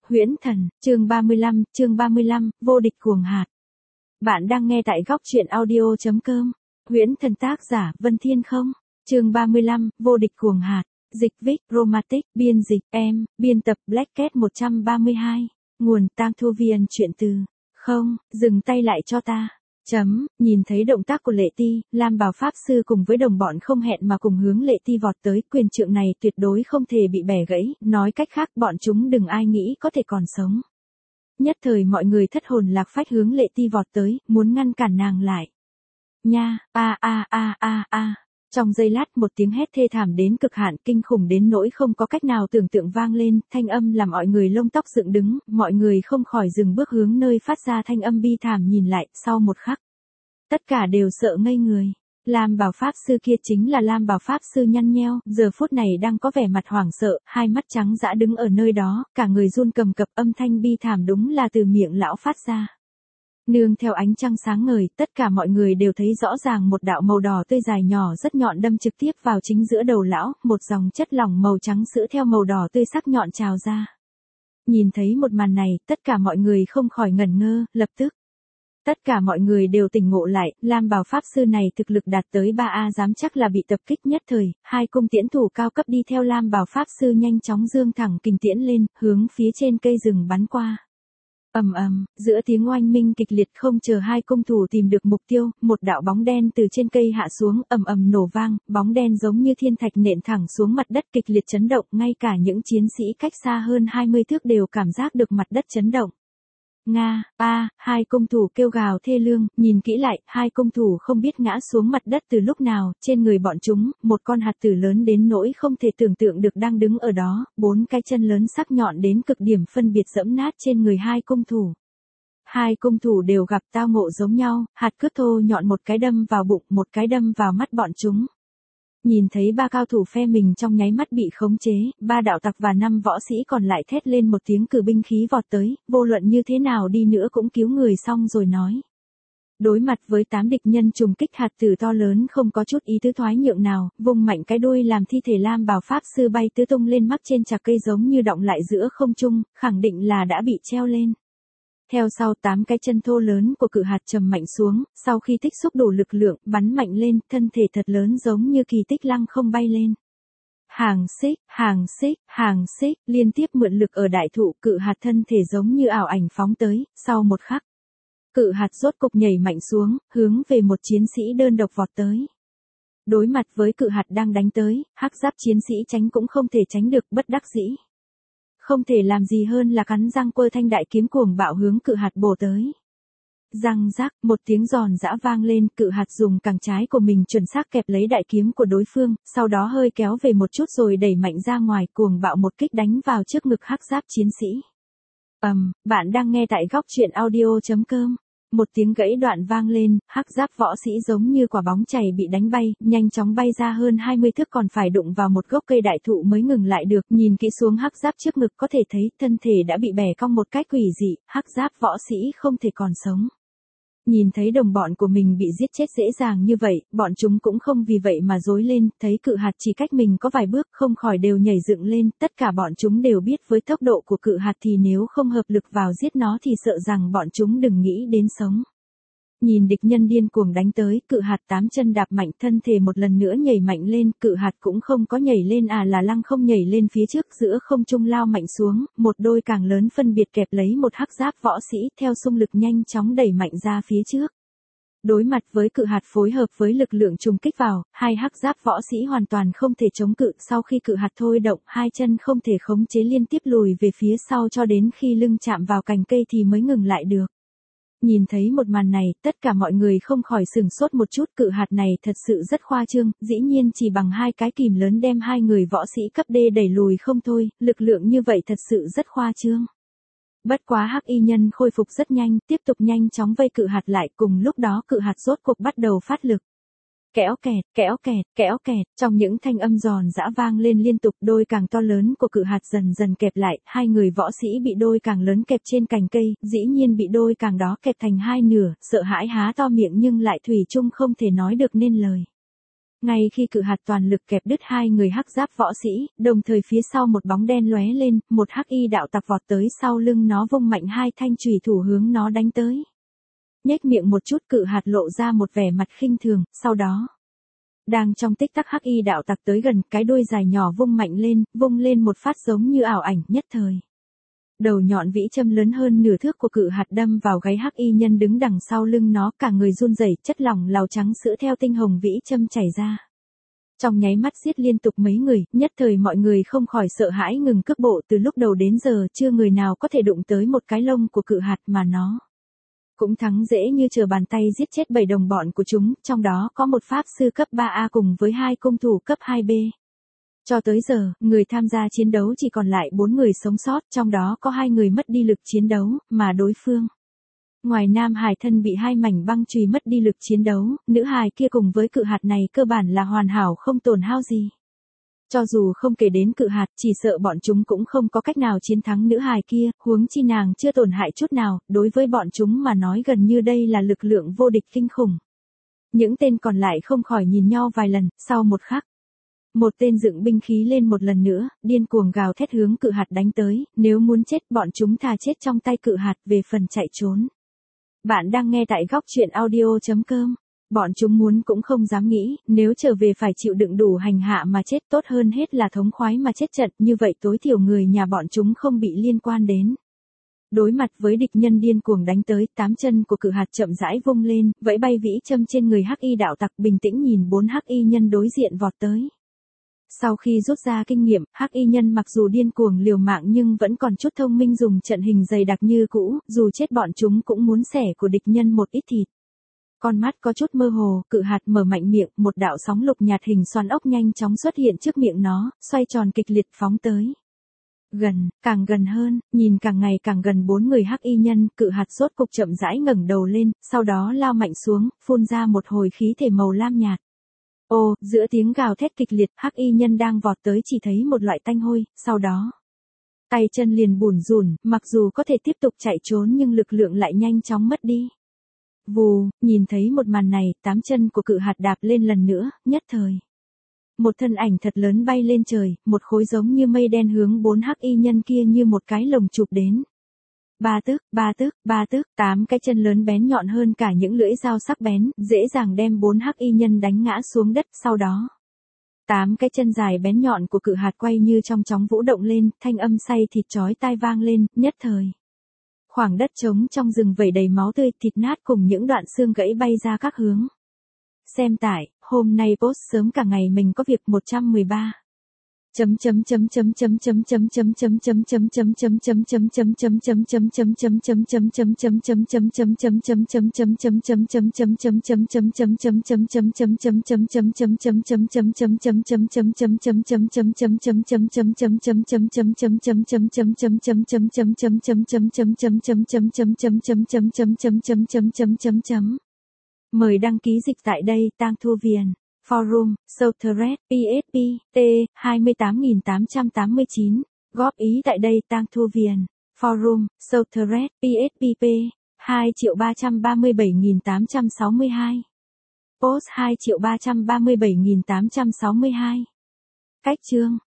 Huyễn Thần, chương 35, vô địch cuồng hạt. Bạn đang nghe tại góc truyện audio.com. Huyễn Thần tác giả Vân Thiên Không. Chương 35, vô địch cuồng hạt. Dịch Vic, Romantic, biên dịch em, biên tập Black Cat 132. Nguồn Tang Thu Viên truyện từ. Không, dừng tay lại cho ta. Nhìn thấy động tác của Lệ Ti, Lam Bảo Pháp Sư cùng với đồng bọn không hẹn mà cùng hướng Lệ Ti vọt tới, quyền trượng này tuyệt đối không thể bị bẻ gãy, nói cách khác bọn chúng đừng ai nghĩ có thể còn sống. Nhất thời mọi người thất hồn lạc phách hướng Lệ Ti vọt tới, muốn ngăn cản nàng lại. Nha, Trong giây lát một tiếng hét thê thảm đến cực hạn, kinh khủng đến nỗi không có cách nào tưởng tượng vang lên, thanh âm làm mọi người lông tóc dựng đứng, mọi người không khỏi dừng bước hướng nơi phát ra thanh âm bi thảm nhìn lại, sau một khắc. Tất cả đều sợ ngây người. Lam Bảo Pháp Sư kia chính là Lam Bảo Pháp Sư nhăn nheo, giờ phút này đang có vẻ mặt hoảng sợ, hai mắt trắng dã đứng ở nơi đó, cả người run cầm cập, âm thanh bi thảm đúng là từ miệng lão phát ra. Nương theo ánh trăng sáng ngời, tất cả mọi người đều thấy rõ ràng một đạo màu đỏ tươi dài nhỏ rất nhọn đâm trực tiếp vào chính giữa đầu lão, một dòng chất lỏng màu trắng sữa theo màu đỏ tươi sắc nhọn trào ra. Nhìn thấy một màn này, tất cả mọi người không khỏi ngẩn ngơ, lập tức. Tất cả mọi người đều tỉnh ngộ lại, Lam Bảo Pháp Sư này thực lực đạt tới 3A dám chắc là bị tập kích nhất thời, hai cung tiễn thủ cao cấp đi theo Lam Bảo Pháp Sư nhanh chóng dương thẳng kình tiễn lên, hướng phía trên cây rừng bắn qua. Giữa tiếng oanh minh kịch liệt không chờ hai cung thủ tìm được mục tiêu, một đạo bóng đen từ trên cây hạ xuống, nổ vang, bóng đen giống như thiên thạch nện thẳng xuống mặt đất kịch liệt chấn động, ngay cả những chiến sĩ cách xa hơn 20 thước đều cảm giác được mặt đất chấn động. Hai cung thủ kêu gào thê lương, nhìn kỹ lại, hai cung thủ không biết ngã xuống mặt đất từ lúc nào, trên người bọn chúng, một con hạt tử lớn đến nỗi không thể tưởng tượng được đang đứng ở đó, bốn cái chân lớn sắc nhọn đến cực điểm phân biệt giẫm nát trên người hai cung thủ. Hai cung thủ đều gặp tao ngộ giống nhau, hạt cước thô nhọn một cái đâm vào bụng, một cái đâm vào mắt bọn chúng. Nhìn thấy ba cao thủ phe mình trong nháy mắt bị khống chế, ba đạo tặc và 5 võ sĩ còn lại thét lên một tiếng cử binh khí vọt tới, vô luận như thế nào đi nữa cũng cứu người xong rồi nói. Đối mặt với 8 địch nhân trùng kích, hạt tử to lớn không có chút ý tứ thoái nhượng nào, vung mạnh cái đuôi làm thi thể Lam Bảo Pháp Sư bay tứ tung lên mắc trên chạc cây giống như động lại giữa không trung, khẳng định là đã bị treo lên. Theo sau 8 cái chân thô lớn của cự hạt trầm mạnh xuống, sau khi tích xúc đủ lực lượng, bắn mạnh lên, thân thể thật lớn giống như kỳ tích lăng không bay lên. Hàng xích, liên tiếp mượn lực ở đại thụ, cự hạt thân thể giống như ảo ảnh phóng tới, sau một khắc. Cự hạt rốt cục nhảy mạnh xuống, hướng về một chiến sĩ đơn độc vọt tới. Đối mặt với cự hạt đang đánh tới, hắc giáp chiến sĩ tránh cũng không thể tránh được, bất đắc dĩ. Không thể làm gì hơn là cắn răng quơ thanh đại kiếm cuồng bạo hướng cự hạt bổ tới. Răng rắc, một tiếng giòn giã vang lên, cự hạt dùng cẳng trái của mình chuẩn xác kẹp lấy đại kiếm của đối phương, sau đó hơi kéo về một chút rồi đẩy mạnh ra ngoài, cuồng bạo một kích đánh vào trước ngực hắc giáp chiến sĩ. Bạn đang nghe tại góc truyện audio.com. Một tiếng gãy đoạn vang lên, hắc giáp võ sĩ giống như quả bóng chày bị đánh bay, nhanh chóng bay ra hơn 20 thước còn phải đụng vào một gốc cây đại thụ mới ngừng lại được, nhìn kỹ xuống hắc giáp trước ngực có thể thấy thân thể đã bị bẻ cong một cách quỷ dị, hắc giáp võ sĩ không thể còn sống. Nhìn thấy đồng bọn của mình bị giết chết dễ dàng như vậy, bọn chúng cũng không vì vậy mà rối lên, thấy cự hạt chỉ cách mình có vài bước không khỏi đều nhảy dựng lên, tất cả bọn chúng đều biết với tốc độ của cự hạt thì nếu không hợp lực vào giết nó thì sợ rằng bọn chúng đừng nghĩ đến sống. Nhìn địch nhân điên cuồng đánh tới, cự hạt 8 chân đạp mạnh, thân thể một lần nữa nhảy mạnh lên, cự hạt cũng không có nhảy lên là lăng không nhảy lên phía trước, giữa không trung lao mạnh xuống, một đôi càng lớn phân biệt kẹp lấy một hắc giáp võ sĩ, theo xung lực nhanh chóng đẩy mạnh ra phía trước. Đối mặt với cự hạt phối hợp với lực lượng trùng kích vào, hai hắc giáp võ sĩ hoàn toàn không thể chống cự, sau khi cự hạt thôi động, hai chân không thể khống chế liên tiếp lùi về phía sau cho đến khi lưng chạm vào cành cây thì mới ngừng lại được. Nhìn thấy một màn này, tất cả mọi người không khỏi sửng sốt một chút, cự hạt này thật sự rất khoa trương, dĩ nhiên chỉ bằng hai cái kìm lớn đem hai người võ sĩ cấp D đẩy lùi không thôi, lực lượng như vậy thật sự rất khoa trương. Bất quá hắc y nhân khôi phục rất nhanh, tiếp tục nhanh chóng vây cự hạt lại, cùng lúc đó cự hạt rốt cuộc bắt đầu phát lực. Kéo kẹt, trong những thanh âm giòn giã vang lên liên tục, đôi càng to lớn của cự hạt dần dần kẹp lại, hai người võ sĩ bị đôi càng lớn kẹp trên cành cây, dĩ nhiên bị đôi càng đó kẹp thành hai nửa, sợ hãi há to miệng nhưng lại thủy chung không thể nói được nên lời. Ngay khi cự hạt toàn lực kẹp đứt hai người hắc giáp võ sĩ, đồng thời phía sau một bóng đen lóe lên, một hắc y đạo tặc vọt tới sau lưng nó vung mạnh hai thanh chùy thủ hướng nó đánh tới. Nhếch miệng một chút cự hạt lộ ra một vẻ mặt khinh thường, sau đó. Đang trong tích tắc hắc y đạo tặc tới gần, cái đuôi dài nhỏ vung lên một phát giống như ảo ảnh nhất thời. Đầu nhọn vĩ châm lớn hơn nửa thước của cự hạt đâm vào gáy hắc y nhân đứng đằng sau lưng nó, cả người run rẩy, chất lỏng lào trắng sữa theo tinh hồng vĩ châm chảy ra. Trong nháy mắt giết liên tục mấy người, nhất thời mọi người không khỏi sợ hãi ngừng cước bộ, từ lúc đầu đến giờ chưa người nào có thể đụng tới một cái lông của cự hạt mà nó cũng thắng dễ như trở bàn tay giết chết 7 đồng bọn của chúng, trong đó có một pháp sư cấp 3A cùng với 2 cung thủ cấp 2B. Cho tới giờ, người tham gia chiến đấu chỉ còn lại 4 người sống sót, trong đó có 2 người mất đi lực chiến đấu, mà đối phương. Ngoài nam hài thân bị 2 mảnh băng chùy mất đi lực chiến đấu, nữ hài kia cùng với cự hạt này cơ bản là hoàn hảo không tổn hao gì. Cho dù không kể đến cự hạt, chỉ sợ bọn chúng cũng không có cách nào chiến thắng nữ hài kia, huống chi nàng chưa tổn hại chút nào, đối với bọn chúng mà nói gần như đây là lực lượng vô địch kinh khủng. Những tên còn lại không khỏi nhìn nhau vài lần, sau một khắc. Một tên dựng binh khí lên một lần nữa, điên cuồng gào thét hướng cự hạt đánh tới, nếu muốn chết bọn chúng thà chết trong tay cự hạt về phần chạy trốn. Bạn đang nghe tại góc truyện audio.com. Bọn chúng muốn cũng không dám nghĩ, nếu trở về phải chịu đựng đủ hành hạ mà chết, tốt hơn hết là thống khoái mà chết trận, như vậy tối thiểu người nhà bọn chúng không bị liên quan đến. Đối mặt với địch nhân điên cuồng đánh tới, 8 chân của cự hạt chậm rãi vung lên, vẫy bay vĩ châm trên người hắc y đạo tặc, bình tĩnh nhìn 4 hắc y nhân đối diện vọt tới. Sau khi rút ra kinh nghiệm, hắc y nhân mặc dù điên cuồng liều mạng nhưng vẫn còn chút thông minh, dùng trận hình dày đặc như cũ, dù chết bọn chúng cũng muốn xẻ của địch nhân một ít thịt. Con mắt có chút mơ hồ, cự hạt mở mạnh miệng, một đạo sóng lục nhạt hình xoắn ốc nhanh chóng xuất hiện trước miệng nó, xoay tròn kịch liệt phóng tới. Gần, càng gần hơn, nhìn càng ngày càng gần 4 người hắc y nhân, cự hạt rốt cục chậm rãi ngẩng đầu lên, sau đó lao mạnh xuống, phun ra một hồi khí thể màu lam nhạt. Ô, giữa tiếng gào thét kịch liệt, hắc y nhân đang vọt tới chỉ thấy một loại tanh hôi, sau đó. Tay chân liền bủn rủn, mặc dù có thể tiếp tục chạy trốn nhưng lực lượng lại nhanh chóng mất đi. Vù, nhìn thấy một màn này, 8 chân của cự hạt đạp lên lần nữa, nhất thời. Một thân ảnh thật lớn bay lên trời, một khối giống như mây đen hướng 4 hắc y nhân kia như một cái lồng chụp đến. Ba tức, 8 cái chân lớn bén nhọn hơn cả những lưỡi dao sắc bén, dễ dàng đem 4 hắc y nhân đánh ngã xuống đất, sau đó. 8 cái chân dài bén nhọn của cự hạt quay như trong chóng vũ động lên, thanh âm xay thịt chói tai vang lên, nhất thời. Khoảng đất trống trong rừng vẩy đầy máu tươi, thịt nát cùng những đoạn xương gãy bay ra các hướng. Xem tải, hôm nay post sớm cả ngày mình có việc 113. Mời đăng ký dịch tại đây, Tang Thu Viền. Forum, Southred, PSP, T, 28889. Góp ý tại đây, Tang Thu Viền. Forum, Southred, PSP, 2.337.862. Post 2.337.862. Cách chương.